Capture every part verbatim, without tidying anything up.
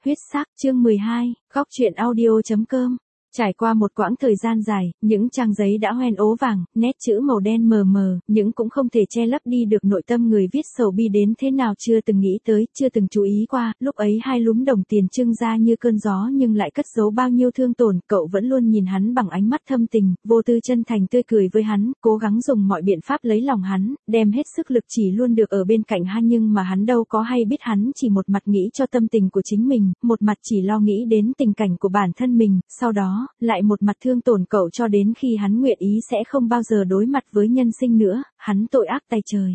Huyết sắc, chương mười hai, góc truyện audio chấm com. Trải qua một quãng thời gian dài, những trang giấy đã hoen ố vàng, nét chữ màu đen mờ mờ, nhưng cũng không thể che lấp đi được nội tâm người viết sầu bi đến thế nào chưa từng nghĩ tới, chưa từng chú ý qua, lúc ấy hai lúm đồng tiền trưng ra như cơn gió nhưng lại cất giấu bao nhiêu thương tổn, cậu vẫn luôn nhìn hắn bằng ánh mắt thâm tình, vô tư chân thành tươi cười với hắn, cố gắng dùng mọi biện pháp lấy lòng hắn, đem hết sức lực chỉ luôn được ở bên cạnh hắn nhưng mà hắn đâu có hay biết hắn chỉ một mặt nghĩ cho tâm tình của chính mình, một mặt chỉ lo nghĩ đến tình cảnh của bản thân mình, sau đó lại một mặt thương tổn cậu cho đến khi hắn nguyện ý sẽ không bao giờ đối mặt với nhân sinh nữa, hắn tội ác tay trời.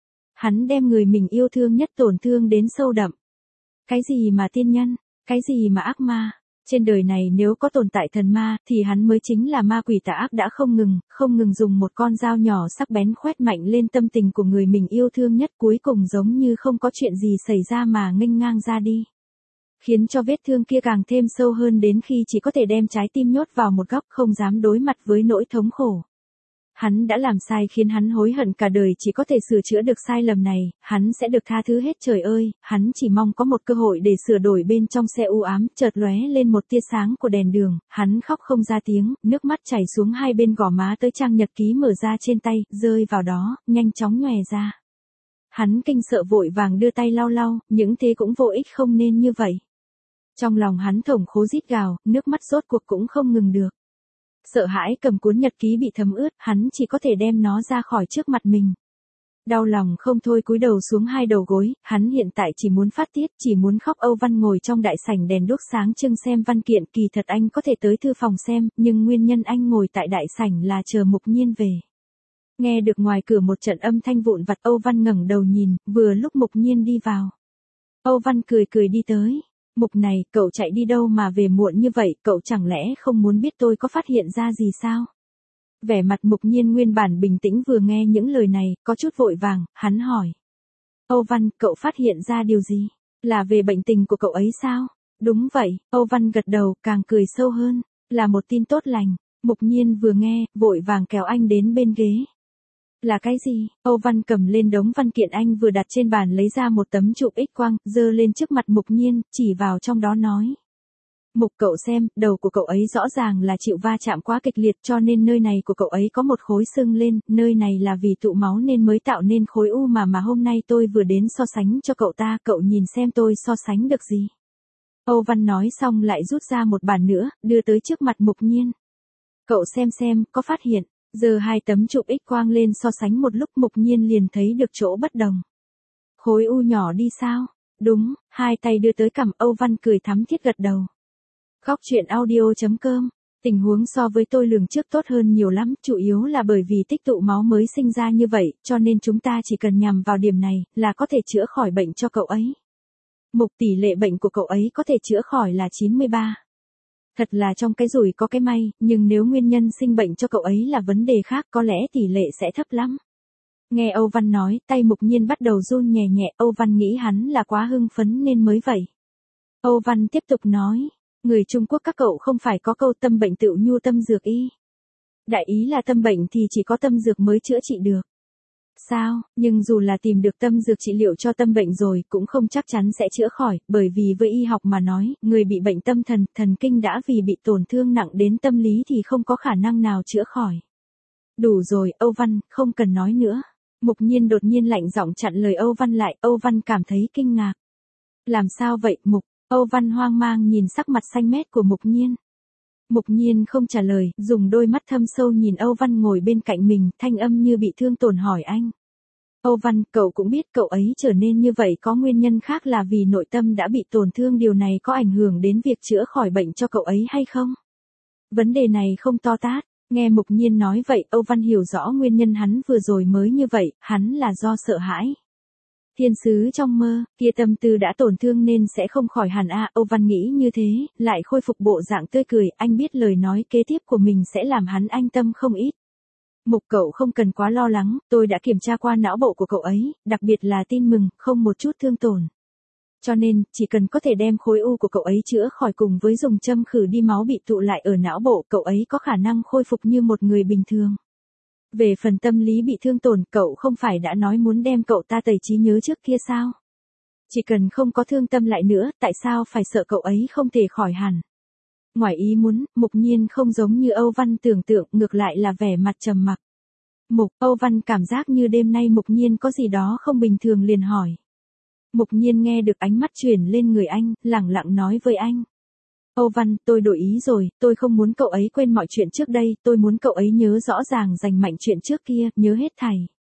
Hắn đem người mình yêu thương nhất tổn thương đến sâu đậm. Cái gì mà tiên nhân, cái gì mà ác ma, trên đời này nếu có tồn tại thần ma thì hắn mới chính là ma quỷ tà ác đã không ngừng, không ngừng dùng một con dao nhỏ sắc bén khoét mạnh lên tâm tình của người mình yêu thương nhất, cuối cùng giống như không có chuyện gì xảy ra mà nghênh ngang ra đi. Khiến cho vết thương kia càng thêm sâu hơn đến khi chỉ có thể đem trái tim nhốt vào một góc không dám đối mặt với nỗi thống khổ. Hắn đã làm sai khiến hắn hối hận cả đời, chỉ có thể sửa chữa được sai lầm này, hắn sẽ được tha thứ hết trời ơi, hắn chỉ mong có một cơ hội để sửa đổi. Bên trong xe u ám, chợt lóe lên một tia sáng của đèn đường, hắn khóc không ra tiếng, nước mắt chảy xuống hai bên gò má tới trang nhật ký mở ra trên tay, rơi vào đó, nhanh chóng nhòe ra. Hắn kinh sợ vội vàng đưa tay lau lau, những thế cũng vô ích, không nên như vậy. Trong lòng hắn thổng khố rít gào, nước mắt rốt cuộc cũng không ngừng được. Sợ hãi cầm cuốn nhật ký bị thấm ướt, hắn chỉ có thể đem nó ra khỏi trước mặt mình. Đau lòng không thôi cúi đầu xuống hai đầu gối, hắn hiện tại chỉ muốn phát tiết, chỉ muốn khóc. Âu Văn ngồi trong đại sảnh đèn đuốc sáng trưng xem văn kiện, kỳ thật anh có thể tới thư phòng xem, nhưng nguyên nhân anh ngồi tại đại sảnh là chờ Mục Nhiên về. Nghe được ngoài cửa một trận âm thanh vụn vặt, Âu Văn ngẩng đầu nhìn, vừa lúc Mục Nhiên đi vào. Âu Văn cười cười đi tới. Mục này, cậu chạy đi đâu mà về muộn như vậy, cậu chẳng lẽ không muốn biết tôi có phát hiện ra gì sao? Vẻ mặt Mục Nhiên nguyên bản bình tĩnh vừa nghe những lời này, có chút vội vàng, hắn hỏi. Âu Văn, cậu phát hiện ra điều gì? Là về bệnh tình của cậu ấy sao? Đúng vậy, Âu Văn gật đầu, càng cười sâu hơn, là một tin tốt lành. Mục Nhiên vừa nghe, vội vàng kéo anh đến bên ghế. Là cái gì? Âu Văn cầm lên đống văn kiện anh vừa đặt trên bàn, lấy ra một tấm chụp X quang, giơ lên trước mặt Mục Nhiên, chỉ vào trong đó nói. Mục, cậu xem, đầu của cậu ấy rõ ràng là chịu va chạm quá kịch liệt, cho nên nơi này của cậu ấy có một khối sưng lên, nơi này là vì tụ máu nên mới tạo nên khối u mà mà hôm nay tôi vừa đến so sánh cho cậu ta, cậu nhìn xem tôi so sánh được gì. Âu Văn nói xong lại rút ra một bản nữa, đưa tới trước mặt Mục Nhiên. Cậu xem xem, có phát hiện. Giờ hai tấm chụp X quang lên so sánh một lúc, Mục Nhiên liền thấy được chỗ bất đồng. Khối u nhỏ đi sao? Đúng, hai tay đưa tới cằm. Âu Văn cười thắm thiết gật đầu. Góc truyện audio chấm com. Tình huống so với tôi lường trước tốt hơn nhiều lắm, chủ yếu là bởi vì tích tụ máu mới sinh ra như vậy, cho nên chúng ta chỉ cần nhằm vào điểm này, là có thể chữa khỏi bệnh cho cậu ấy. Mục, tỷ lệ bệnh của cậu ấy có thể chữa khỏi là chín mươi ba. Thật là trong cái rủi có cái may, nhưng nếu nguyên nhân sinh bệnh cho cậu ấy là vấn đề khác, có lẽ tỷ lệ sẽ thấp lắm. Nghe Âu Văn nói, tay Mục Nhiên bắt đầu run nhẹ nhẹ, Âu Văn nghĩ hắn là quá hưng phấn nên mới vậy. Âu Văn tiếp tục nói, người Trung Quốc các cậu không phải có câu tâm bệnh tựu nhu tâm dược y. Đại ý là tâm bệnh thì chỉ có tâm dược mới chữa trị được. Sao, nhưng dù là tìm được tâm dược trị liệu cho tâm bệnh rồi, cũng không chắc chắn sẽ chữa khỏi, bởi vì với y học mà nói, người bị bệnh tâm thần, thần kinh đã vì bị tổn thương nặng đến tâm lý thì không có khả năng nào chữa khỏi. Đủ rồi, Âu Văn, không cần nói nữa. Mục Nhiên đột nhiên lạnh giọng chặn lời Âu Văn lại, Âu Văn cảm thấy kinh ngạc. Làm sao vậy, Mục? Âu Văn hoang mang nhìn sắc mặt xanh mét của Mục Nhiên. Mục Nhiên không trả lời, dùng đôi mắt thâm sâu nhìn Âu Văn ngồi bên cạnh mình, thanh âm như bị thương tổn hỏi anh. Âu Văn, cậu cũng biết cậu ấy trở nên như vậy có nguyên nhân khác là vì nội tâm đã bị tổn thương, điều này có ảnh hưởng đến việc chữa khỏi bệnh cho cậu ấy hay không? Vấn đề này không to tát, nghe Mục Nhiên nói vậy, Âu Văn hiểu rõ nguyên nhân hắn vừa rồi mới như vậy, hắn là do sợ hãi. Thiên sứ trong mơ, kia tâm tư đã tổn thương nên sẽ không khỏi hẳn a. Âu Văn nghĩ như thế, lại khôi phục bộ dạng tươi cười, anh biết lời nói kế tiếp của mình sẽ làm hắn an tâm không ít. Mục, cậu không cần quá lo lắng, tôi đã kiểm tra qua não bộ của cậu ấy, đặc biệt là tin mừng, không một chút thương tổn. Cho nên, chỉ cần có thể đem khối u của cậu ấy chữa khỏi cùng với dùng châm khử đi máu bị tụ lại ở não bộ, cậu ấy có khả năng khôi phục như một người bình thường. Về phần tâm lý bị thương tổn, cậu không phải đã nói muốn đem cậu ta tẩy trí nhớ trước kia sao? Chỉ cần không có thương tâm lại nữa, tại sao phải sợ cậu ấy không thể khỏi hẳn? Ngoài ý muốn, Mục Nhiên không giống như Âu Văn tưởng tượng, ngược lại là vẻ mặt trầm mặc. Mục, Âu Văn cảm giác như đêm nay Mục Nhiên có gì đó không bình thường liền hỏi. Mục Nhiên nghe được ánh mắt chuyển lên người anh, lẳng lặng nói với anh. Âu Văn, tôi đổi ý rồi, tôi không muốn cậu ấy quên mọi chuyện trước đây, tôi muốn cậu ấy nhớ rõ ràng rành mạch chuyện trước kia, nhớ hết thảy.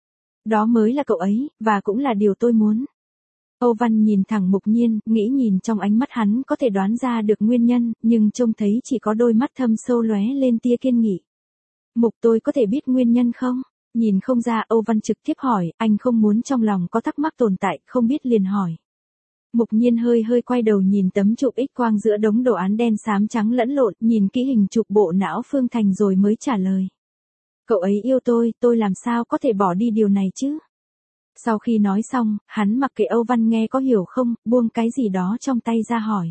Đó mới là cậu ấy, và cũng là điều tôi muốn. Âu Văn nhìn thẳng Mục Nhiên, nghĩ nhìn trong ánh mắt hắn có thể đoán ra được nguyên nhân, nhưng trông thấy chỉ có đôi mắt thâm sâu lóe lên tia kiên nghị. Mục, tôi có thể biết nguyên nhân không? Nhìn không ra, Âu Văn trực tiếp hỏi, anh không muốn trong lòng có thắc mắc tồn tại, không biết liền hỏi. Mục Nhiên hơi hơi quay đầu nhìn tấm chụp X quang giữa đống đồ án đen xám trắng lẫn lộn, nhìn kỹ hình chụp bộ não Phương Thành rồi mới trả lời. Cậu ấy yêu tôi, tôi làm sao có thể bỏ đi điều này chứ? Sau khi nói xong, hắn mặc kệ Âu Văn nghe có hiểu không, buông cái gì đó trong tay ra hỏi.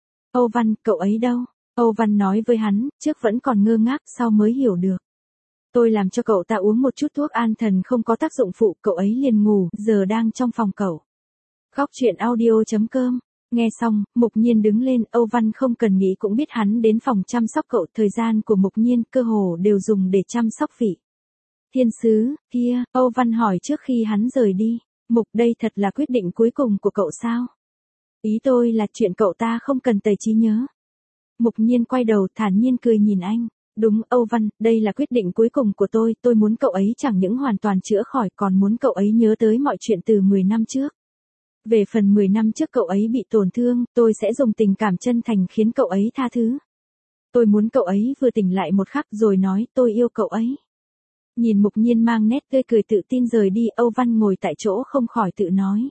Âu Văn, cậu ấy đâu? Âu Văn nói với hắn, trước vẫn còn ngơ ngác, sau mới hiểu được. Tôi làm cho cậu ta uống một chút thuốc an thần không có tác dụng phụ, cậu ấy liền ngủ, giờ đang trong phòng cậu. Góc truyện audio chấm com. Nghe xong, Mục Nhiên đứng lên, Âu Văn không cần nghĩ cũng biết hắn đến phòng chăm sóc cậu, thời gian của Mục Nhiên cơ hồ đều dùng để chăm sóc vị. Thiên sứ, kia, Âu Văn hỏi trước khi hắn rời đi. Mục, đây thật là quyết định cuối cùng của cậu sao? Ý tôi là chuyện cậu ta không cần tẩy trí nhớ. Mục Nhiên quay đầu thản nhiên cười nhìn anh. Đúng, Âu Văn, đây là quyết định cuối cùng của tôi, tôi muốn cậu ấy chẳng những hoàn toàn chữa khỏi còn muốn cậu ấy nhớ tới mọi chuyện từ mười năm trước. Về phần mười năm trước cậu ấy bị tổn thương, tôi sẽ dùng tình cảm chân thành khiến cậu ấy tha thứ. Tôi muốn cậu ấy vừa tỉnh lại một khắc rồi nói tôi yêu cậu ấy. Nhìn Mục Nhiên mang nét tươi cười tự tin rời đi, Âu Văn ngồi tại chỗ không khỏi tự nói.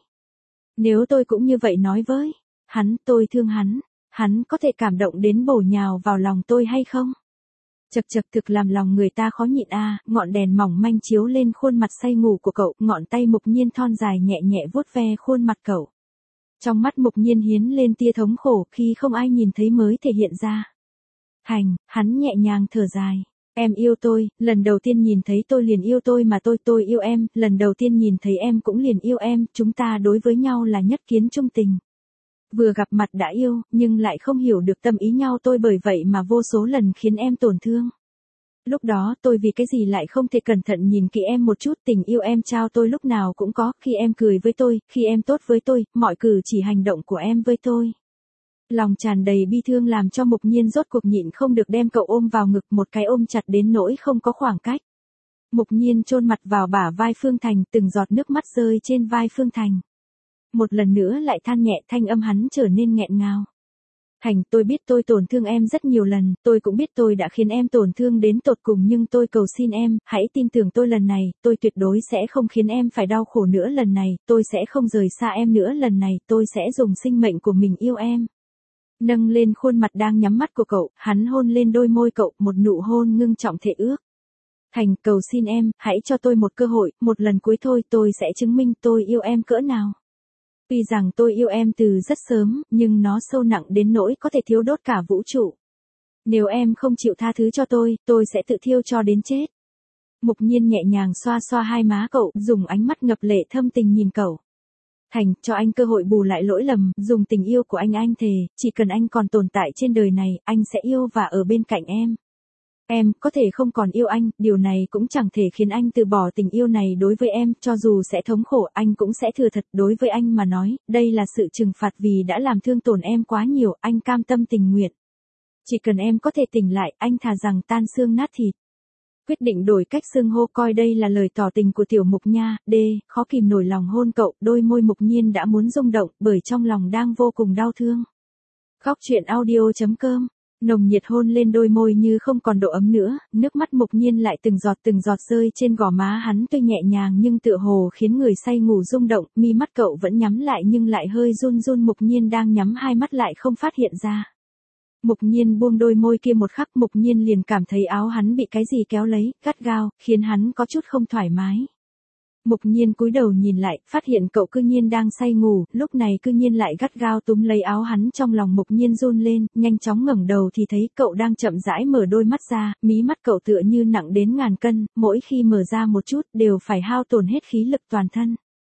Nếu tôi cũng như vậy nói với hắn, tôi thương hắn, hắn có thể cảm động đến bổ nhào vào lòng tôi hay không? Chật chật thực làm lòng người ta khó nhịn a, à, ngọn đèn mỏng manh chiếu lên khuôn mặt say ngủ của cậu, ngọn tay Mục Nhiên thon dài nhẹ nhẹ vuốt ve khuôn mặt cậu. Trong mắt Mục Nhiên hiến lên tia thống khổ khi không ai nhìn thấy mới thể hiện ra. Hành, hắn nhẹ nhàng thở dài. Em yêu tôi, lần đầu tiên nhìn thấy tôi liền yêu tôi mà tôi tôi yêu em, lần đầu tiên nhìn thấy em cũng liền yêu em, chúng ta đối với nhau là nhất kiến chung tình. Vừa gặp mặt đã yêu, nhưng lại không hiểu được tâm ý nhau tôi bởi vậy mà vô số lần khiến em tổn thương. Lúc đó tôi vì cái gì lại không thể cẩn thận nhìn kỹ em một chút, tình yêu em trao tôi lúc nào cũng có, khi em cười với tôi, khi em tốt với tôi, mọi cử chỉ hành động của em với tôi. Lòng tràn đầy bi thương làm cho Mục Nhiên rốt cuộc nhịn không được đem cậu ôm vào ngực, một cái ôm chặt đến nỗi không có khoảng cách. Mục Nhiên chôn mặt vào bả vai Phương Thành, từng giọt nước mắt rơi trên vai Phương Thành. Một lần nữa lại than nhẹ, thanh âm hắn trở nên nghẹn ngào. Thành, tôi biết tôi tổn thương em rất nhiều lần, tôi cũng biết tôi đã khiến em tổn thương đến tột cùng, nhưng tôi cầu xin em, hãy tin tưởng tôi lần này, tôi tuyệt đối sẽ không khiến em phải đau khổ nữa lần này, tôi sẽ không rời xa em nữa lần này, tôi sẽ dùng sinh mệnh của mình yêu em. Nâng lên khuôn mặt đang nhắm mắt của cậu, hắn hôn lên đôi môi cậu, một nụ hôn ngưng trọng thệ ước. Thành, cầu xin em, hãy cho tôi một cơ hội, một lần cuối thôi, tôi sẽ chứng minh tôi yêu em cỡ nào. Tuy rằng tôi yêu em từ rất sớm, nhưng nó sâu nặng đến nỗi có thể thiêu đốt cả vũ trụ. Nếu em không chịu tha thứ cho tôi, tôi sẽ tự thiêu cho đến chết. Mục Nhiên nhẹ nhàng xoa xoa hai má cậu, dùng ánh mắt ngập lệ thâm tình nhìn cậu. Thành, cho anh cơ hội bù lại lỗi lầm, dùng tình yêu của anh anh thề, chỉ cần anh còn tồn tại trên đời này, anh sẽ yêu và ở bên cạnh em. Em, có thể không còn yêu anh, điều này cũng chẳng thể khiến anh từ bỏ tình yêu này đối với em, cho dù sẽ thống khổ, anh cũng sẽ thừa thật, đối với anh mà nói, đây là sự trừng phạt vì đã làm thương tổn em quá nhiều, anh cam tâm tình nguyện. Chỉ cần em có thể tỉnh lại, anh thà rằng tan xương nát thịt. Quyết định đổi cách xưng hô, coi đây là lời tỏ tình của tiểu Mục nha, D, khó kìm nổi lòng hôn cậu, đôi môi Mục Nhiên đã muốn rung động, bởi trong lòng đang vô cùng đau thương. Góc truyện audio chấm com. Nồng nhiệt hôn lên đôi môi như không còn độ ấm nữa, nước mắt Mục Nhiên lại từng giọt từng giọt rơi trên gò má hắn, tuy nhẹ nhàng nhưng tựa hồ khiến người say ngủ rung động, mi mắt cậu vẫn nhắm lại nhưng lại hơi run run, Mục Nhiên đang nhắm hai mắt lại không phát hiện ra. Mục Nhiên buông đôi môi kia một khắc, Mục Nhiên liền cảm thấy áo hắn bị cái gì kéo lấy, gắt gao, khiến hắn có chút không thoải mái. Mục Nhiên cúi đầu nhìn lại, phát hiện cậu cư nhiên đang say ngủ, lúc này cư nhiên lại gắt gao túm lấy áo hắn, trong lòng Mục Nhiên run lên, nhanh chóng ngẩng đầu thì thấy cậu đang chậm rãi mở đôi mắt ra, mí mắt cậu tựa như nặng đến ngàn cân, mỗi khi mở ra một chút đều phải hao tổn hết khí lực toàn thân.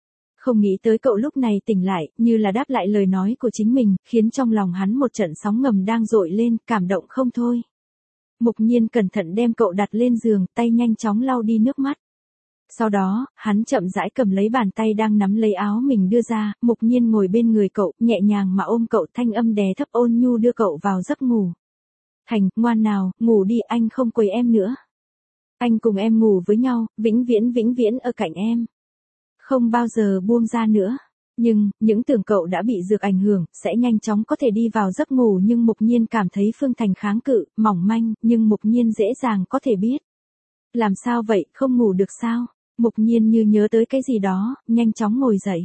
Không nghĩ tới cậu lúc này tỉnh lại, như là đáp lại lời nói của chính mình, khiến trong lòng hắn một trận sóng ngầm đang dội lên, cảm động không thôi. Mục Nhiên cẩn thận đem cậu đặt lên giường, tay nhanh chóng lau đi nước mắt. Sau đó, hắn chậm rãi cầm lấy bàn tay đang nắm lấy áo mình đưa ra, Mục Nhiên ngồi bên người cậu, nhẹ nhàng mà ôm cậu, thanh âm đè thấp ôn nhu đưa cậu vào giấc ngủ. Thành, ngoan nào, ngủ đi, anh không quấy em nữa. Anh cùng em ngủ với nhau, vĩnh viễn vĩnh viễn ở cạnh em. Không bao giờ buông ra nữa. Nhưng, những tưởng cậu đã bị dược ảnh hưởng, sẽ nhanh chóng có thể đi vào giấc ngủ nhưng Mục Nhiên cảm thấy Phương Thành kháng cự, mỏng manh, nhưng Mục Nhiên dễ dàng có thể biết. Làm sao vậy, không ngủ được sao? Mục Nhiên như nhớ tới cái gì đó, nhanh chóng ngồi dậy.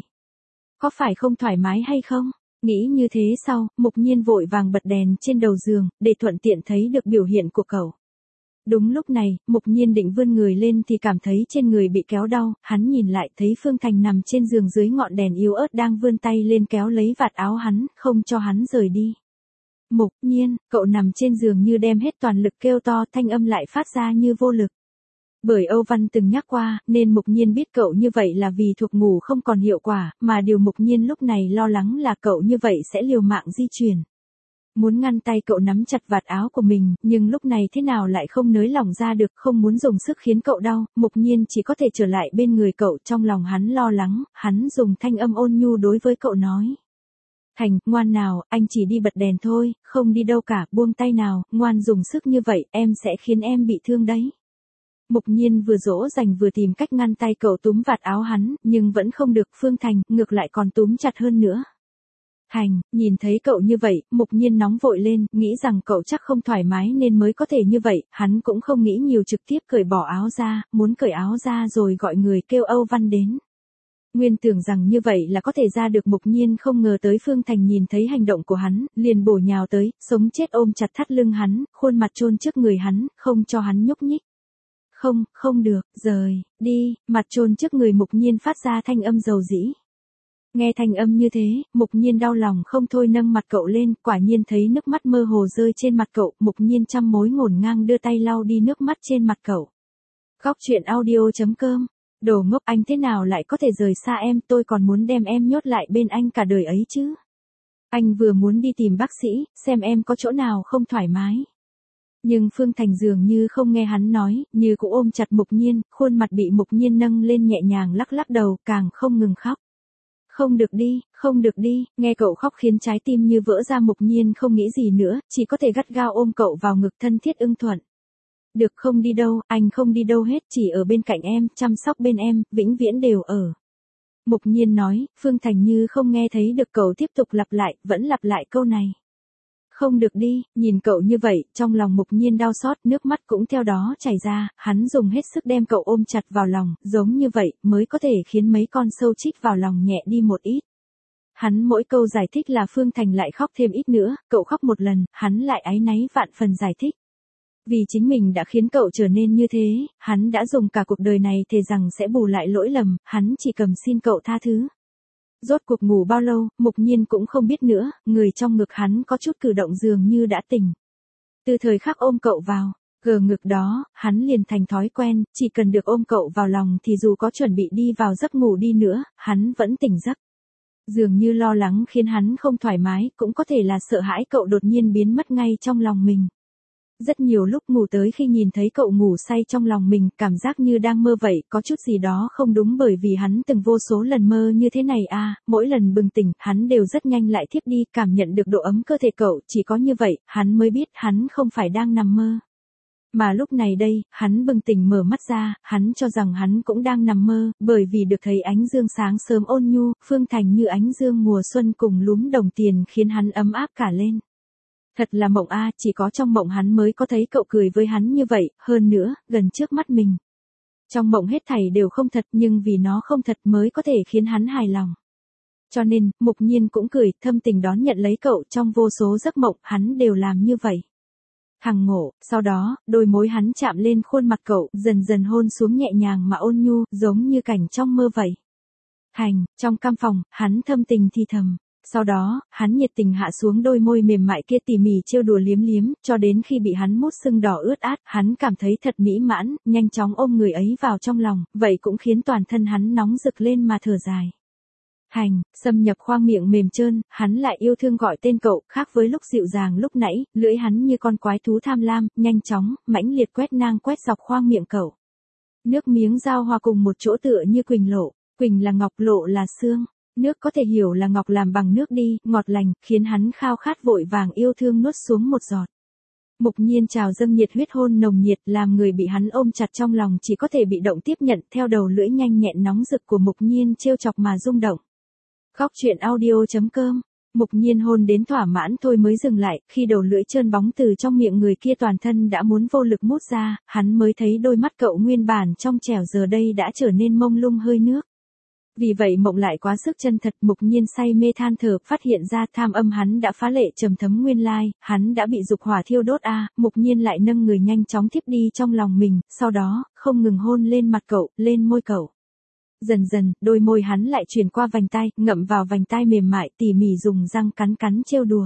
Có phải không thoải mái hay không? Nghĩ như thế sau, Mục Nhiên vội vàng bật đèn trên đầu giường, để thuận tiện thấy được biểu hiện của cậu. Đúng lúc này, Mục Nhiên định vươn người lên thì cảm thấy trên người bị kéo đau, hắn nhìn lại thấy Phương Thành nằm trên giường dưới ngọn đèn yếu ớt đang vươn tay lên kéo lấy vạt áo hắn, không cho hắn rời đi. Mục Nhiên, cậu nằm trên giường như đem hết toàn lực kêu to, thanh âm lại phát ra như vô lực. Bởi Âu Văn từng nhắc qua, nên Mục Nhiên biết cậu như vậy là vì thuốc ngủ không còn hiệu quả, mà điều Mục Nhiên lúc này lo lắng là cậu như vậy sẽ liều mạng di chuyển. Muốn ngăn tay cậu nắm chặt vạt áo của mình, nhưng lúc này thế nào lại không nới lỏng ra được, không muốn dùng sức khiến cậu đau, Mục Nhiên chỉ có thể trở lại bên người cậu, trong lòng hắn lo lắng, hắn dùng thanh âm ôn nhu đối với cậu nói. Thành, ngoan nào, anh chỉ đi bật đèn thôi, không đi đâu cả, buông tay nào, ngoan dùng sức như vậy, em sẽ khiến em bị thương đấy. Mục Nhiên vừa dỗ dành vừa tìm cách ngăn tay cậu túm vạt áo hắn, nhưng vẫn không được, Phương Thành, ngược lại còn túm chặt hơn nữa. Thành, nhìn thấy cậu như vậy, Mục Nhiên nóng vội lên, nghĩ rằng cậu chắc không thoải mái nên mới có thể như vậy, hắn cũng không nghĩ nhiều trực tiếp cởi bỏ áo ra, muốn cởi áo ra rồi gọi người kêu Âu Văn đến. Nguyên tưởng rằng như vậy là có thể ra được, Mục Nhiên không ngờ tới Phương Thành nhìn thấy hành động của hắn, liền bổ nhào tới, sống chết ôm chặt thắt lưng hắn, khuôn mặt chôn trước người hắn, không cho hắn nhúc nhích. Không, không được, rời, đi, mặt chôn trước người Mục Nhiên phát ra thanh âm dầu dĩ. Nghe thanh âm như thế, Mục Nhiên đau lòng không thôi nâng mặt cậu lên, quả nhiên thấy nước mắt mơ hồ rơi trên mặt cậu, Mục Nhiên trăm mối ngổn ngang đưa tay lau đi nước mắt trên mặt cậu. Góc truyện audio chấm com. Đồ ngốc, anh thế nào lại có thể rời xa em, tôi còn muốn đem em nhốt lại bên anh cả đời ấy chứ. Anh vừa muốn đi tìm bác sĩ, xem em có chỗ nào không thoải mái. Nhưng Phương Thành dường như không nghe hắn nói, như cũng ôm chặt Mục Nhiên, khuôn mặt bị Mục Nhiên nâng lên nhẹ nhàng lắc lắc đầu, càng không ngừng khóc. Không được đi, không được đi, nghe cậu khóc khiến trái tim như vỡ ra, Mục Nhiên không nghĩ gì nữa, chỉ có thể gắt gao ôm cậu vào ngực thân thiết ưng thuận. Được, không đi đâu, anh không đi đâu hết, chỉ ở bên cạnh em, chăm sóc bên em, vĩnh viễn đều ở. Mục Nhiên nói, Phương Thành như không nghe thấy được, cậu tiếp tục lặp lại, vẫn lặp lại câu này. Không được đi, nhìn cậu như vậy, trong lòng Mục Nhiên đau xót, nước mắt cũng theo đó chảy ra, hắn dùng hết sức đem cậu ôm chặt vào lòng, giống như vậy, mới có thể khiến mấy con sâu chích vào lòng nhẹ đi một ít. Hắn mỗi câu giải thích là Phương Thành lại khóc thêm ít nữa, cậu khóc một lần, hắn lại áy náy vạn phần giải thích. Vì chính mình đã khiến cậu trở nên như thế, hắn đã dùng cả cuộc đời này thề rằng sẽ bù lại lỗi lầm, hắn chỉ cầm xin cậu tha thứ. Rốt cuộc ngủ bao lâu, Mục Nhiên cũng không biết nữa, người trong ngực hắn có chút cử động dường như đã tỉnh. Từ thời khắc ôm cậu vào, gờ ngực đó, hắn liền thành thói quen, chỉ cần được ôm cậu vào lòng thì dù có chuẩn bị đi vào giấc ngủ đi nữa, hắn vẫn tỉnh giấc. Dường như lo lắng khiến hắn không thoải mái, cũng có thể là sợ hãi cậu đột nhiên biến mất ngay trong lòng mình. Rất nhiều lúc ngủ tới khi nhìn thấy cậu ngủ say trong lòng mình, cảm giác như đang mơ vậy, có chút gì đó không đúng bởi vì hắn từng vô số lần mơ như thế này à, mỗi lần bừng tỉnh, hắn đều rất nhanh lại thiếp đi, cảm nhận được độ ấm cơ thể cậu, chỉ có như vậy, hắn mới biết hắn không phải đang nằm mơ. Mà lúc này đây, hắn bừng tỉnh mở mắt ra, hắn cho rằng hắn cũng đang nằm mơ, bởi vì được thấy ánh dương sáng sớm ôn nhu, Phương Thành như ánh dương mùa xuân cùng lúm đồng tiền khiến hắn ấm áp cả lên. Thật là mộng a, chỉ có trong mộng hắn mới có thấy cậu cười với hắn như vậy, hơn nữa, gần trước mắt mình. Trong mộng hết thảy đều không thật, nhưng vì nó không thật mới có thể khiến hắn hài lòng. Cho nên, Mục Nhiên cũng cười, thâm tình đón nhận lấy cậu, trong vô số giấc mộng, hắn đều làm như vậy. Thằng ngộ, sau đó, đôi môi hắn chạm lên khuôn mặt cậu, dần dần hôn xuống nhẹ nhàng mà ôn nhu, giống như cảnh trong mơ vậy. Thành, trong căn phòng, hắn thâm tình thì thầm. Sau đó, hắn nhiệt tình hạ xuống đôi môi mềm mại kia tỉ mỉ trêu đùa liếm liếm, cho đến khi bị hắn mút sưng đỏ ướt át, hắn cảm thấy thật mỹ mãn, nhanh chóng ôm người ấy vào trong lòng, vậy cũng khiến toàn thân hắn nóng rực lên mà thở dài. Hành, xâm nhập khoang miệng mềm trơn, hắn lại yêu thương gọi tên cậu, khác với lúc dịu dàng lúc nãy, lưỡi hắn như con quái thú tham lam, nhanh chóng, mãnh liệt quét nang quét dọc khoang miệng cậu. Nước miếng giao hòa cùng một chỗ tựa như quỳnh lộ, quỳnh là ngọc, lộ là xương. Nước có thể hiểu là ngọc làm bằng nước đi, ngọt lành, khiến hắn khao khát vội vàng yêu thương nuốt xuống một giọt. Mục Nhiên trào dâng nhiệt huyết hôn nồng nhiệt, làm người bị hắn ôm chặt trong lòng chỉ có thể bị động tiếp nhận theo đầu lưỡi nhanh nhẹn nóng rực của Mục Nhiên trêu chọc mà rung động. Góc truyện audio chấm com. Mục Nhiên hôn đến thỏa mãn thôi mới dừng lại, khi đầu lưỡi trơn bóng từ trong miệng người kia toàn thân đã muốn vô lực mút ra, hắn mới thấy đôi mắt cậu nguyên bản trong trẻo giờ đây đã trở nên mông lung hơi nước. Vì vậy mộng lại quá sức chân thật, Mục Nhiên say mê than thở, phát hiện ra tham âm hắn đã phá lệ trầm thấm nguyên lai, hắn đã bị dục hỏa thiêu đốt a, à, Mục Nhiên lại nâng người nhanh chóng thiếp đi trong lòng mình, sau đó, không ngừng hôn lên mặt cậu, lên môi cậu. Dần dần, đôi môi hắn lại chuyển qua vành tai, ngậm vào vành tai mềm mại, tỉ mỉ dùng răng cắn cắn trêu đùa.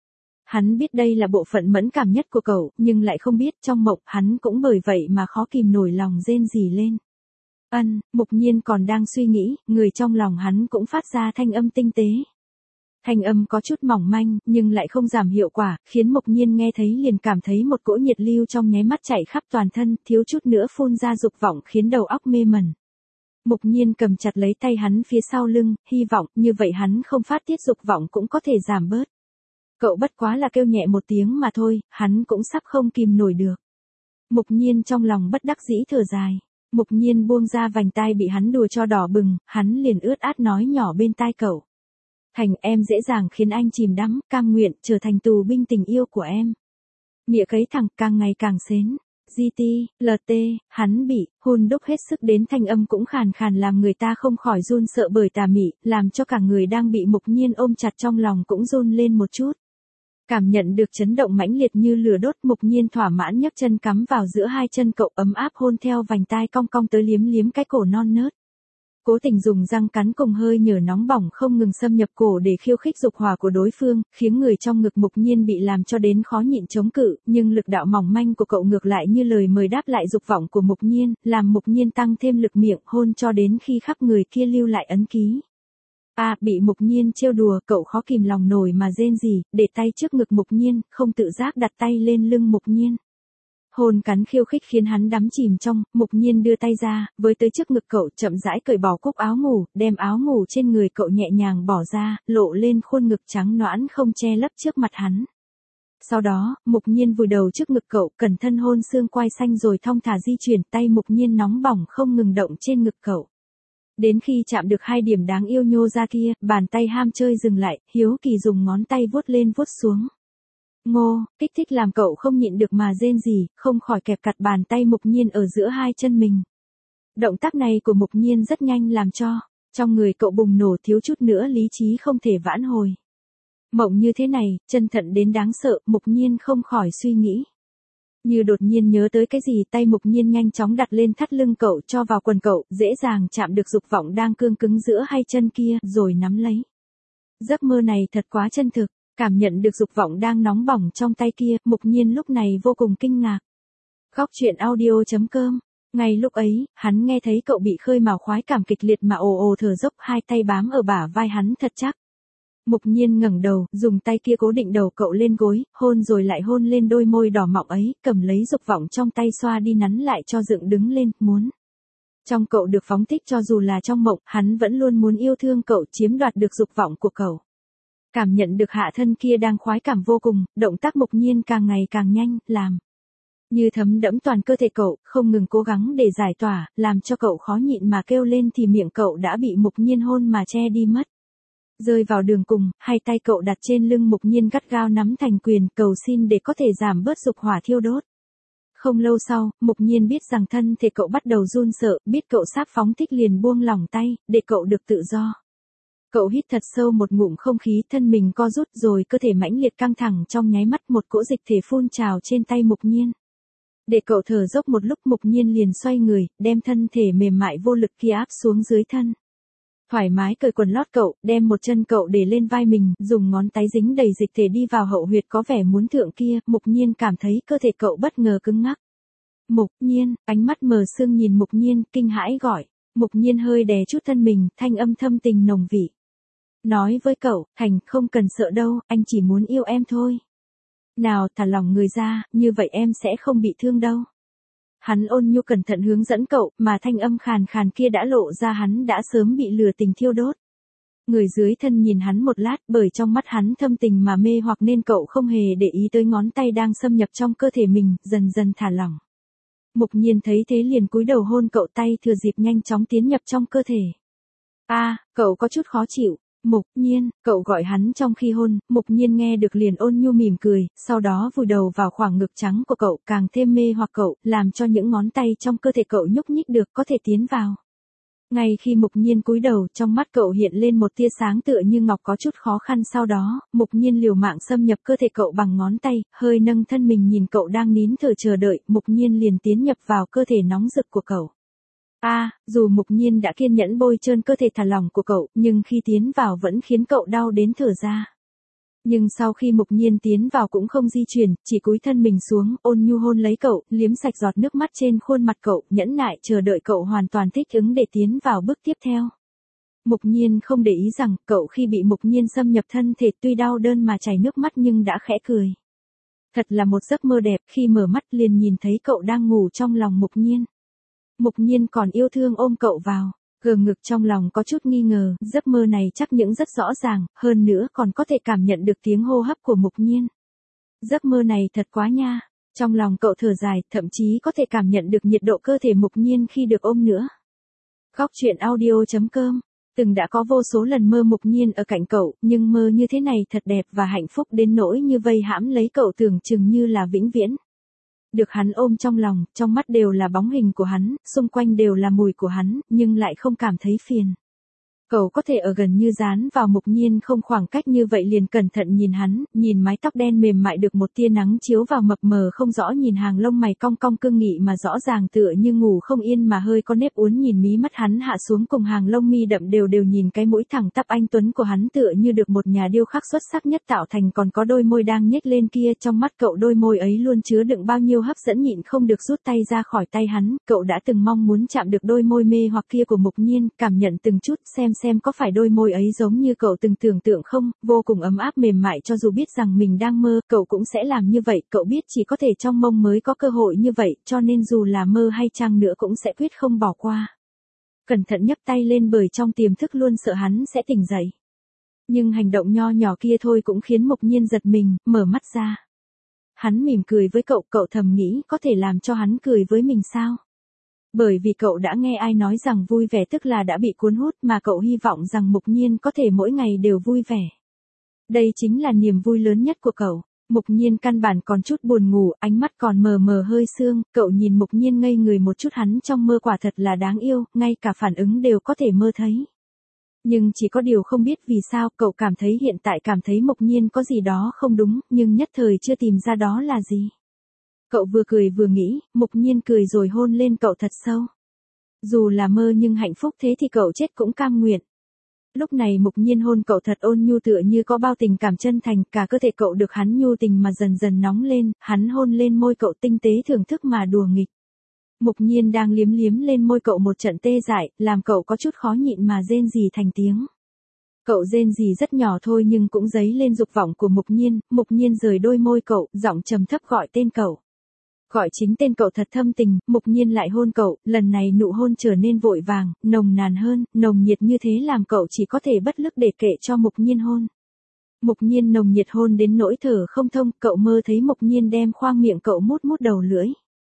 Hắn biết đây là bộ phận mẫn cảm nhất của cậu, nhưng lại không biết trong mộng hắn cũng bởi vậy mà khó kìm nổi lòng rên rỉ lên. Ân, Mục Nhiên còn đang suy nghĩ, người trong lòng hắn cũng phát ra thanh âm tinh tế. Thanh âm có chút mỏng manh, nhưng lại không giảm hiệu quả, khiến Mục Nhiên nghe thấy liền cảm thấy một cỗ nhiệt lưu trong nháy mắt chạy khắp toàn thân, thiếu chút nữa phun ra dục vọng khiến đầu óc mê mẩn. Mục Nhiên cầm chặt lấy tay hắn phía sau lưng, hy vọng như vậy hắn không phát tiết dục vọng cũng có thể giảm bớt. Cậu bất quá là kêu nhẹ một tiếng mà thôi, hắn cũng sắp không kìm nổi được. Mục Nhiên trong lòng bất đắc dĩ thở dài. Mục Nhiên buông ra vành tai bị hắn đùa cho đỏ bừng, hắn liền ướt át nói nhỏ bên tai cậu. Thành, em dễ dàng khiến anh chìm đắm, cam nguyện trở thành tù binh tình yêu của em. Mịa cấy thẳng càng ngày càng xến. giê tê, lờ tê, hắn bị, hun đúc hết sức đến thanh âm cũng khàn khàn làm người ta không khỏi run sợ bởi tà mị, làm cho cả người đang bị Mục Nhiên ôm chặt trong lòng cũng run lên một chút. Cảm nhận được chấn động mãnh liệt như lửa đốt, Mục Nhiên thỏa mãn nhấc chân cắm vào giữa hai chân cậu, ấm áp hôn theo vành tai cong cong tới liếm liếm cái cổ non nớt. Cố tình dùng răng cắn cùng hơi nhở nóng bỏng không ngừng xâm nhập cổ để khiêu khích dục hỏa của đối phương, khiến người trong ngực Mục Nhiên bị làm cho đến khó nhịn chống cự, nhưng lực đạo mỏng manh của cậu ngược lại như lời mời đáp lại dục vọng của Mục Nhiên, làm Mục Nhiên tăng thêm lực miệng hôn cho đến khi khắp người kia lưu lại ấn ký. À, bị Mục Nhiên trêu đùa, cậu khó kìm lòng nổi mà rên rỉ, để tay trước ngực Mục Nhiên, không tự giác đặt tay lên lưng Mục Nhiên. Hôn cắn khiêu khích khiến hắn đắm chìm trong, Mục Nhiên đưa tay ra, với tới trước ngực cậu, chậm rãi cởi bỏ cúc áo ngủ, đem áo ngủ trên người cậu nhẹ nhàng bỏ ra, lộ lên khuôn ngực trắng nõn không che lấp trước mặt hắn. Sau đó, Mục Nhiên vùi đầu trước ngực cậu, cẩn thân hôn xương quai xanh rồi thong thả di chuyển, tay Mục Nhiên nóng bỏng không ngừng động trên ngực cậu. Đến khi chạm được hai điểm đáng yêu nhô ra kia, bàn tay ham chơi dừng lại, hiếu kỳ dùng ngón tay vuốt lên vuốt xuống. Ngô, kích thích làm cậu không nhịn được mà rên rỉ, không khỏi kẹp cặt bàn tay Mục Nhiên ở giữa hai chân mình. Động tác này của Mục Nhiên rất nhanh làm cho, trong người cậu bùng nổ, thiếu chút nữa lý trí không thể vãn hồi. Mộng như thế này, chân thận đến đáng sợ, Mục Nhiên không khỏi suy nghĩ. Như đột nhiên nhớ tới cái gì, tay Mục Nhiên nhanh chóng đặt lên thắt lưng cậu, cho vào quần cậu, dễ dàng chạm được dục vọng đang cương cứng giữa hai chân kia, rồi nắm lấy. Giấc mơ này thật quá chân thực, cảm nhận được dục vọng đang nóng bỏng trong tay kia, Mục Nhiên lúc này vô cùng kinh ngạc. Góc truyện audio chấm com. Ngay lúc ấy, hắn nghe thấy cậu bị khơi mào khoái cảm kịch liệt mà ồ ồ thở dốc, hai tay bám ở bả vai hắn thật chắc. Mục Nhiên ngẩng đầu, dùng tay kia cố định đầu cậu lên gối, hôn rồi lại hôn lên đôi môi đỏ mọng ấy, cầm lấy dục vọng trong tay xoa đi nắn lại cho dựng đứng lên, muốn. Trong cậu được phóng thích cho dù là trong mộng, hắn vẫn luôn muốn yêu thương cậu, chiếm đoạt được dục vọng của cậu. Cảm nhận được hạ thân kia đang khoái cảm vô cùng, động tác Mục Nhiên càng ngày càng nhanh, làm như thấm đẫm toàn cơ thể cậu, không ngừng cố gắng để giải tỏa, làm cho cậu khó nhịn mà kêu lên thì miệng cậu đã bị Mục Nhiên hôn mà che đi mất. Rơi vào đường cùng, hai tay cậu đặt trên lưng Mục Nhiên gắt gao nắm thành quyền, cầu xin để có thể giảm bớt dục hỏa thiêu đốt. Không lâu sau, Mục Nhiên biết rằng thân thể cậu bắt đầu run sợ, biết cậu sắp phóng thích liền buông lỏng tay, để cậu được tự do. Cậu hít thật sâu một ngụm không khí, thân mình co rút rồi cơ thể mãnh liệt căng thẳng, trong nháy mắt một cỗ dịch thể phun trào trên tay Mục Nhiên. Để cậu thở dốc một lúc, Mục Nhiên liền xoay người, đem thân thể mềm mại vô lực kia áp xuống dưới thân. Thoải mái cởi quần lót cậu, đem một chân cậu để lên vai mình, dùng ngón tay dính đầy dịch thể đi vào hậu huyệt có vẻ muốn thượng kia, Mục Nhiên cảm thấy cơ thể cậu bất ngờ cứng ngắc. Mục Nhiên, ánh mắt mờ sương nhìn Mục Nhiên, kinh hãi gọi. Mục Nhiên hơi đè chút thân mình, thanh âm thâm tình nồng vị. Nói với cậu, Thành, không cần sợ đâu, anh chỉ muốn yêu em thôi. Nào, thả lỏng người ra, như vậy em sẽ không bị thương đâu. Hắn ôn nhu cẩn thận hướng dẫn cậu, mà thanh âm khàn khàn kia đã lộ ra hắn đã sớm bị lừa tình thiêu đốt. Người dưới thân nhìn hắn một lát, bởi trong mắt hắn thâm tình mà mê hoặc nên cậu không hề để ý tới ngón tay đang xâm nhập trong cơ thể mình, dần dần thả lỏng. Mục Nhiên thấy thế liền cúi đầu hôn cậu, tay thừa dịp nhanh chóng tiến nhập trong cơ thể. A, à, cậu có chút khó chịu. Mục Nhiên, cậu gọi hắn trong khi hôn, Mục Nhiên nghe được liền ôn nhu mỉm cười, sau đó vùi đầu vào khoảng ngực trắng của cậu, càng thêm mê hoặc cậu, làm cho những ngón tay trong cơ thể cậu nhúc nhích được có thể tiến vào. Ngay khi Mục Nhiên cúi đầu, trong mắt cậu hiện lên một tia sáng tựa như ngọc có chút khó khăn, sau đó, Mục Nhiên liều mạng xâm nhập cơ thể cậu bằng ngón tay, hơi nâng thân mình nhìn cậu đang nín thở chờ đợi, Mục Nhiên liền tiến nhập vào cơ thể nóng rực của cậu. A, à, dù Mục Nhiên đã kiên nhẫn bôi trơn cơ thể thả lỏng của cậu, nhưng khi tiến vào vẫn khiến cậu đau đến thở ra. Nhưng sau khi Mục Nhiên tiến vào cũng không di chuyển, chỉ cúi thân mình xuống, ôn nhu hôn lấy cậu, liếm sạch giọt nước mắt trên khuôn mặt cậu, nhẫn nại chờ đợi cậu hoàn toàn thích ứng để tiến vào bước tiếp theo. Mục Nhiên không để ý rằng, cậu khi bị Mục Nhiên xâm nhập thân thể tuy đau đớn mà chảy nước mắt nhưng đã khẽ cười. Thật là một giấc mơ đẹp, khi mở mắt liền nhìn thấy cậu đang ngủ trong lòng Mục Nhiên. Mục Nhiên còn yêu thương ôm cậu vào, gờ ngực trong lòng có chút nghi ngờ, giấc mơ này chắc những rất rõ ràng, hơn nữa còn có thể cảm nhận được tiếng hô hấp của Mục Nhiên. Giấc mơ này thật quá nha, trong lòng cậu thở dài, thậm chí có thể cảm nhận được nhiệt độ cơ thể Mục Nhiên khi được ôm nữa. Góc truyện audio chấm com, từng đã có vô số lần mơ Mục Nhiên ở cạnh cậu, nhưng mơ như thế này thật đẹp và hạnh phúc đến nỗi như vây hãm lấy cậu tưởng chừng như là vĩnh viễn. Được hắn ôm trong lòng, trong mắt đều là bóng hình của hắn, xung quanh đều là mùi của hắn, nhưng lại không cảm thấy phiền. Cậu có thể ở gần như dán vào Mục Nhiên không khoảng cách như vậy liền cẩn thận nhìn hắn, nhìn mái tóc đen mềm mại được một tia nắng chiếu vào mập mờ không rõ, nhìn hàng lông mày cong cong cương nghị mà rõ ràng tựa như ngủ không yên mà hơi có nếp uốn, nhìn mí mắt hắn hạ xuống cùng hàng lông mi đậm đều đều, nhìn cái mũi thẳng tắp anh tuấn của hắn tựa như được một nhà điêu khắc xuất sắc nhất tạo thành, còn có đôi môi đang nhếch lên kia, trong mắt cậu đôi môi ấy luôn chứa đựng bao nhiêu hấp dẫn, nhịn không được rút tay ra khỏi tay hắn, cậu đã từng mong muốn chạm được đôi môi mê hoặc kia của Mục Nhiên, cảm nhận từng chút, xem xem có phải đôi môi ấy giống như cậu từng tưởng tượng không, vô cùng ấm áp mềm mại, cho dù biết rằng mình đang mơ, cậu cũng sẽ làm như vậy, cậu biết chỉ có thể trong mông mới có cơ hội như vậy, cho nên dù là mơ hay chăng nữa cũng sẽ quyết không bỏ qua. Cẩn thận nhấc tay lên bởi trong tiềm thức luôn sợ hắn sẽ tỉnh dậy. Nhưng hành động nho nhỏ kia thôi cũng khiến Mục Nhiên giật mình, mở mắt ra. Hắn mỉm cười với cậu, cậu thầm nghĩ có thể làm cho hắn cười với mình sao? Bởi vì cậu đã nghe ai nói rằng vui vẻ tức là đã bị cuốn hút, mà cậu hy vọng rằng Mục Nhiên có thể mỗi ngày đều vui vẻ. Đây chính là niềm vui lớn nhất của cậu. Mục Nhiên căn bản còn chút buồn ngủ, ánh mắt còn mờ mờ hơi sương, cậu nhìn Mục Nhiên ngây người một chút, hắn trong mơ quả thật là đáng yêu, ngay cả phản ứng đều có thể mơ thấy. Nhưng chỉ có điều không biết vì sao cậu cảm thấy hiện tại cảm thấy Mục Nhiên có gì đó không đúng, nhưng nhất thời chưa tìm ra đó là gì. Cậu vừa cười vừa nghĩ, Mục Nhiên cười rồi hôn lên cậu thật sâu. Dù là mơ nhưng hạnh phúc thế thì cậu chết cũng cam nguyện. Lúc này Mục Nhiên hôn cậu thật ôn nhu tựa như có bao tình cảm chân thành, cả cơ thể cậu được hắn nhu tình mà dần dần nóng lên, hắn hôn lên môi cậu tinh tế thưởng thức mà đùa nghịch. Mục Nhiên đang liếm liếm lên môi cậu một trận tê dại, làm cậu có chút khó nhịn mà rên rỉ thành tiếng. Cậu rên rỉ rất nhỏ thôi nhưng cũng dấy lên dục vọng của Mục Nhiên, Mục Nhiên rời đôi môi cậu, giọng trầm thấp gọi tên cậu. Gọi chính tên cậu thật thâm tình, Mục Nhiên lại hôn cậu, lần này nụ hôn trở nên vội vàng, nồng nàn hơn, nồng nhiệt như thế làm cậu chỉ có thể bất lực để kệ cho Mục Nhiên hôn. Mục Nhiên nồng nhiệt hôn đến nỗi thở không thông, cậu mơ thấy Mục Nhiên đem khoang miệng cậu mút mút đầu lưỡi.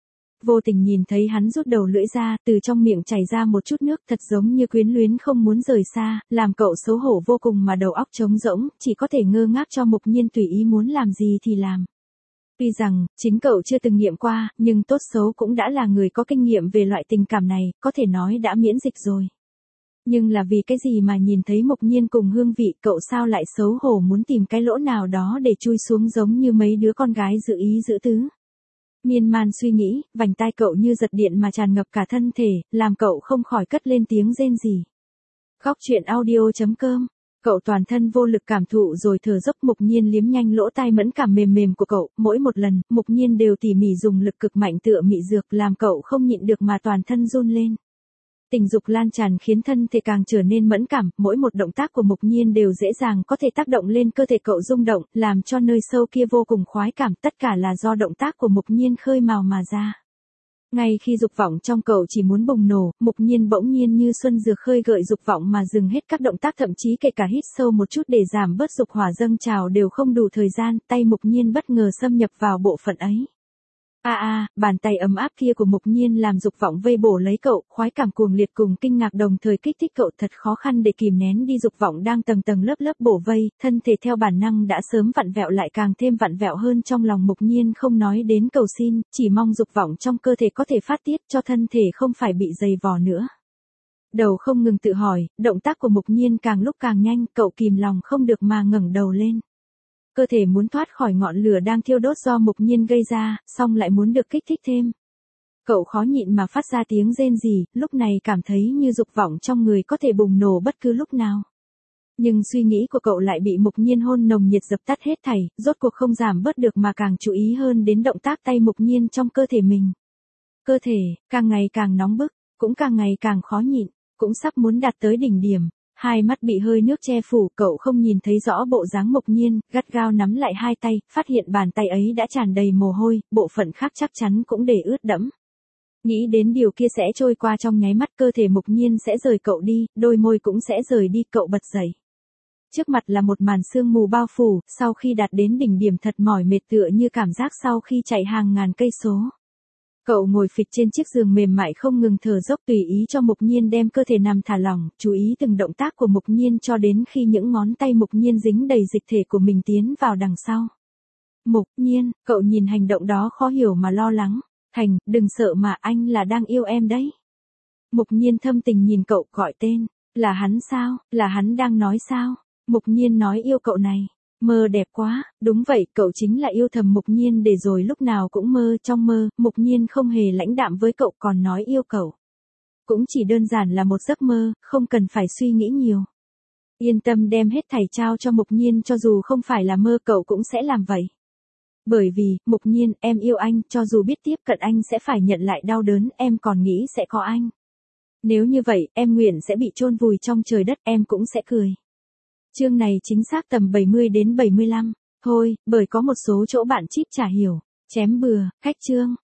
Vô tình nhìn thấy hắn rút đầu lưỡi ra, từ trong miệng chảy ra một chút nước, thật giống như quyến luyến không muốn rời xa, làm cậu xấu hổ vô cùng mà đầu óc trống rỗng, chỉ có thể ngơ ngác cho Mục Nhiên tùy ý muốn làm gì thì làm. Tuy rằng, chính cậu chưa từng nghiệm qua, nhưng tốt xấu cũng đã là người có kinh nghiệm về loại tình cảm này, có thể nói đã miễn dịch rồi. Nhưng là vì cái gì mà nhìn thấy Mục Nhiên cùng hương vị, cậu sao lại xấu hổ muốn tìm cái lỗ nào đó để chui xuống giống như mấy đứa con gái giữ ý giữ tứ. Miên man suy nghĩ, vành tai cậu như giật điện mà tràn ngập cả thân thể, làm cậu không khỏi cất lên tiếng rên rỉ. Góc truyện audio chấm com. Cậu toàn thân vô lực cảm thụ rồi thở dốc. Mục Nhiên liếm nhanh lỗ tai mẫn cảm mềm mềm của cậu, mỗi một lần, Mục Nhiên đều tỉ mỉ dùng lực cực mạnh tựa mị dược làm cậu không nhịn được mà toàn thân run lên. Tình dục lan tràn khiến thân thể càng trở nên mẫn cảm, mỗi một động tác của Mục Nhiên đều dễ dàng có thể tác động lên cơ thể cậu rung động, làm cho nơi sâu kia vô cùng khoái cảm, tất cả là do động tác của Mục Nhiên khơi mào mà ra. Ngay khi dục vọng trong cậu chỉ muốn bùng nổ, Mục Nhiên bỗng nhiên như xuân dược khơi gợi dục vọng mà dừng hết các động tác, thậm chí kể cả hít sâu một chút để giảm bớt dục hỏa dâng trào đều không đủ thời gian, tay Mục Nhiên bất ngờ xâm nhập vào bộ phận ấy. A a, bàn tay ấm áp kia của Mục Nhiên làm dục vọng vây bổ lấy cậu, khoái cảm cuồng liệt cùng kinh ngạc đồng thời kích thích cậu, thật khó khăn để kìm nén đi dục vọng đang tầng tầng lớp lớp bổ vây, thân thể theo bản năng đã sớm vặn vẹo lại càng thêm vặn vẹo hơn, trong lòng Mục Nhiên không nói đến cầu xin, chỉ mong dục vọng trong cơ thể có thể phát tiết cho thân thể không phải bị dày vò nữa. Đầu không ngừng tự hỏi, động tác của Mục Nhiên càng lúc càng nhanh, cậu kìm lòng không được mà ngẩng đầu lên. Cơ thể muốn thoát khỏi ngọn lửa đang thiêu đốt do Mục Nhiên gây ra, song lại muốn được kích thích thêm. Cậu khó nhịn mà phát ra tiếng rên rỉ, lúc này cảm thấy như dục vọng trong người có thể bùng nổ bất cứ lúc nào. Nhưng suy nghĩ của cậu lại bị Mục Nhiên hôn nồng nhiệt dập tắt hết thảy, rốt cuộc không giảm bớt được mà càng chú ý hơn đến động tác tay Mục Nhiên trong cơ thể mình. Cơ thể, càng ngày càng nóng bức, cũng càng ngày càng khó nhịn, cũng sắp muốn đạt tới đỉnh điểm. Hai mắt bị hơi nước che phủ, cậu không nhìn thấy rõ bộ dáng Mục Nhiên, gắt gao nắm lại hai tay, phát hiện bàn tay ấy đã tràn đầy mồ hôi, bộ phận khác chắc chắn cũng để ướt đẫm. Nghĩ đến điều kia sẽ trôi qua trong nháy mắt, cơ thể Mục Nhiên sẽ rời cậu đi, đôi môi cũng sẽ rời đi, cậu bật dậy. Trước mặt là một màn sương mù bao phủ, sau khi đạt đến đỉnh điểm thật mỏi mệt tựa như cảm giác sau khi chạy hàng ngàn cây số. Cậu ngồi phịch trên chiếc giường mềm mại không ngừng thở dốc tùy ý cho Mục Nhiên đem cơ thể nằm thả lỏng, chú ý từng động tác của Mục Nhiên cho đến khi những ngón tay Mục Nhiên dính đầy dịch thể của mình tiến vào đằng sau. Mục Nhiên, cậu nhìn hành động đó khó hiểu mà lo lắng. Thành, đừng sợ mà, anh là đang yêu em đấy. Mục Nhiên thâm tình nhìn cậu, gọi tên. Là hắn sao, là hắn đang nói sao? Mục Nhiên nói yêu cậu này. Mơ đẹp quá, đúng vậy, cậu chính là yêu thầm Mục Nhiên để rồi lúc nào cũng mơ, trong mơ, Mục Nhiên không hề lãnh đạm với cậu còn nói yêu cậu. Cũng chỉ đơn giản là một giấc mơ, không cần phải suy nghĩ nhiều. Yên tâm đem hết thảy trao cho Mục Nhiên, cho dù không phải là mơ cậu cũng sẽ làm vậy. Bởi vì, Mục Nhiên, em yêu anh, cho dù biết tiếp cận anh sẽ phải nhận lại đau đớn, em còn nghĩ sẽ có anh. Nếu như vậy, em nguyện sẽ bị chôn vùi trong trời đất, em cũng sẽ cười. Chương này chính xác tầm bảy mươi đến bảy mươi lăm. Thôi, bởi có một số chỗ bạn chip chả hiểu. Chém bừa, cách chương.